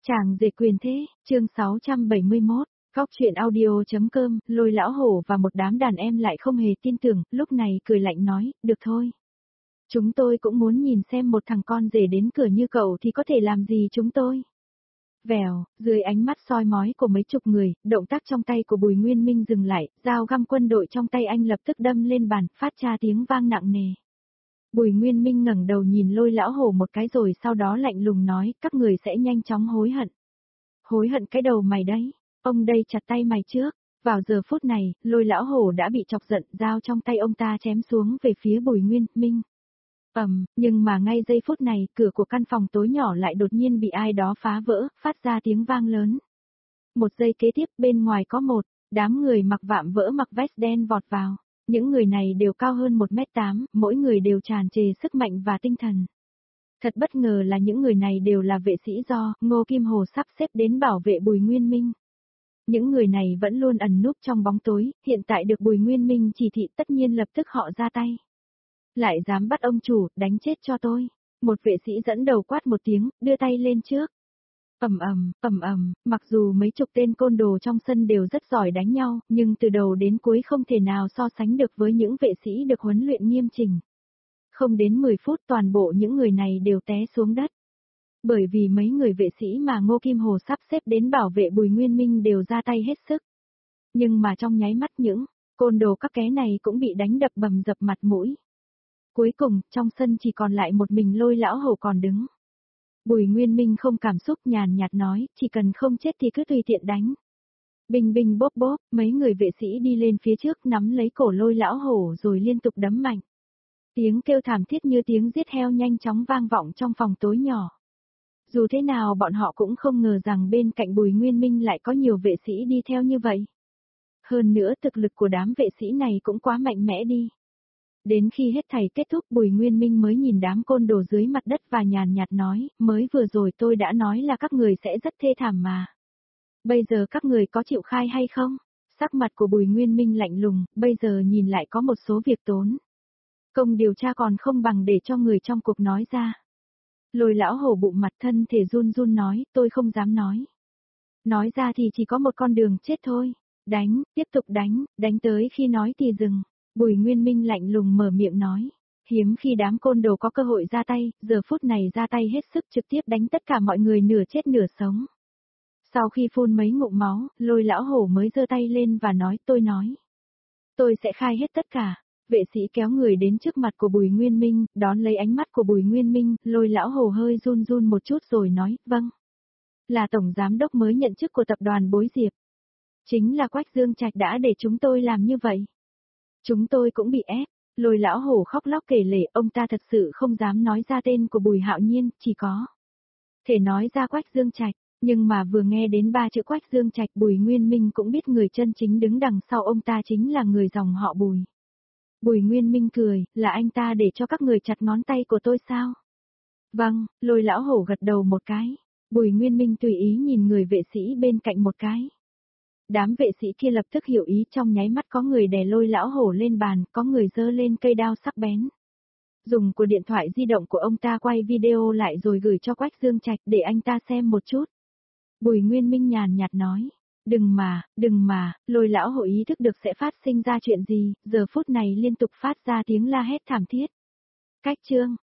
Chàng rể quyền thế, chương 671, góc chuyện audio.com, Lôi lão hổ và một đám đàn em lại không hề tin tưởng, lúc này cười lạnh nói, được thôi. Chúng tôi cũng muốn nhìn xem một thằng con rể đến cửa như cậu thì có thể làm gì chúng tôi. Vèo, dưới ánh mắt soi mói của mấy chục người, động tác trong tay của Bùi Nguyên Minh dừng lại, dao găm quân đội trong tay anh lập tức đâm lên bàn, phát ra tiếng vang nặng nề. Bùi Nguyên Minh ngẩng đầu nhìn Lôi lão hổ một cái rồi sau đó lạnh lùng nói, các người sẽ nhanh chóng hối hận. Hối hận cái đầu mày đấy, ông đây chặt tay mày trước. Vào giờ phút này, Lôi lão hổ đã bị chọc giận, dao trong tay ông ta chém xuống về phía Bùi Nguyên Minh. Nhưng mà ngay giây phút này, cửa của căn phòng tối nhỏ lại đột nhiên bị ai đó phá vỡ, phát ra tiếng vang lớn. Một giây kế tiếp, bên ngoài có đám người mặc vạm vỡ mặc vest đen vọt vào. Những người này đều cao hơn 1m8, mỗi người đều tràn trề sức mạnh và tinh thần. Thật bất ngờ là những người này đều là vệ sĩ do Ngô Kim Hồ sắp xếp đến bảo vệ Bùi Nguyên Minh. Những người này vẫn luôn ẩn núp trong bóng tối, hiện tại được Bùi Nguyên Minh chỉ thị tất nhiên lập tức họ ra tay. Lại dám bắt ông chủ, đánh chết cho tôi. Một vệ sĩ dẫn đầu quát một tiếng, đưa tay lên trước. Mặc dù mấy chục tên côn đồ trong sân đều rất giỏi đánh nhau, nhưng từ đầu đến cuối không thể nào so sánh được với những vệ sĩ được huấn luyện nghiêm chỉnh. Không đến 10 phút toàn bộ những người này đều té xuống đất. Bởi vì mấy người vệ sĩ mà Ngô Kim Hồ sắp xếp đến bảo vệ Bùi Nguyên Minh đều ra tay hết sức. Nhưng mà trong nháy mắt những côn đồ các ké này cũng bị đánh đập bầm dập mặt mũi. Cuối cùng, trong sân chỉ còn lại một mình Lôi lão hổ còn đứng. Bùi Nguyên Minh không cảm xúc nhàn nhạt nói, chỉ cần không chết thì cứ tùy tiện đánh. Bình bình bốp bốp, mấy người vệ sĩ đi lên phía trước nắm lấy cổ Lôi lão hổ rồi liên tục đấm mạnh. Tiếng kêu thảm thiết như tiếng giết heo nhanh chóng vang vọng trong phòng tối nhỏ. Dù thế nào bọn họ cũng không ngờ rằng bên cạnh Bùi Nguyên Minh lại có nhiều vệ sĩ đi theo như vậy. Hơn nữa thực lực của đám vệ sĩ này cũng quá mạnh mẽ đi. Đến khi hết thảy kết thúc Bùi Nguyên Minh mới nhìn đám côn đồ dưới mặt đất và nhàn nhạt nói, mới vừa rồi tôi đã nói là các người sẽ rất thê thảm mà. Bây giờ các người có chịu khai hay không? Sắc mặt của Bùi Nguyên Minh lạnh lùng, bây giờ nhìn lại có một số việc tốn. Công điều tra còn không bằng để cho người trong cuộc nói ra. Lôi lão hổ bụng mặt thân thể run run nói, tôi không dám nói. Nói ra thì chỉ có một con đường chết thôi. Đánh, tiếp tục đánh tới khi nói thì dừng. Bùi Nguyên Minh lạnh lùng mở miệng nói. Hiếm khi đám côn đồ có cơ hội ra tay, giờ phút này ra tay hết sức trực tiếp đánh tất cả mọi người nửa chết nửa sống. Sau khi phun mấy ngụm máu, Lôi lão hổ mới giơ tay lên và nói, tôi sẽ khai hết tất cả. Vệ sĩ kéo người đến trước mặt của Bùi Nguyên Minh, đón lấy ánh mắt của Bùi Nguyên Minh, Lôi lão hổ hơi run run một chút rồi nói, vâng. Là tổng giám đốc mới nhận chức của tập đoàn Bối Diệp. Chính là Quách Dương Trạch đã để chúng tôi làm như vậy. Chúng tôi cũng bị ép. Lôi lão hổ khóc lóc kể lể, ông ta thật sự không dám nói ra tên của Bùi Hạo Nhiên, chỉ có thể nói ra Quách Dương Trạch. Nhưng mà vừa nghe đến 3 chữ Quách Dương Trạch, Bùi Nguyên Minh cũng biết người chân chính đứng đằng sau ông ta chính là người dòng họ Bùi. Bùi Nguyên Minh cười, là anh ta để cho các người chặt ngón tay của tôi sao? Vâng, Lôi lão hổ gật đầu một cái. Bùi Nguyên Minh tùy ý nhìn người vệ sĩ bên cạnh một cái. Đám vệ sĩ kia lập tức hiểu ý, trong nháy mắt có người đè Lôi lão hổ lên bàn, có người giơ lên cây đao sắc bén. Dùng của điện thoại di động của ông ta quay video lại rồi gửi cho Quách Dương Trạch để anh ta xem một chút. Bùi Nguyên Minh nhàn nhạt nói, đừng mà, Lôi lão hổ ý thức được sẽ phát sinh ra chuyện gì, giờ phút này liên tục phát ra tiếng la hét thảm thiết. Cách chương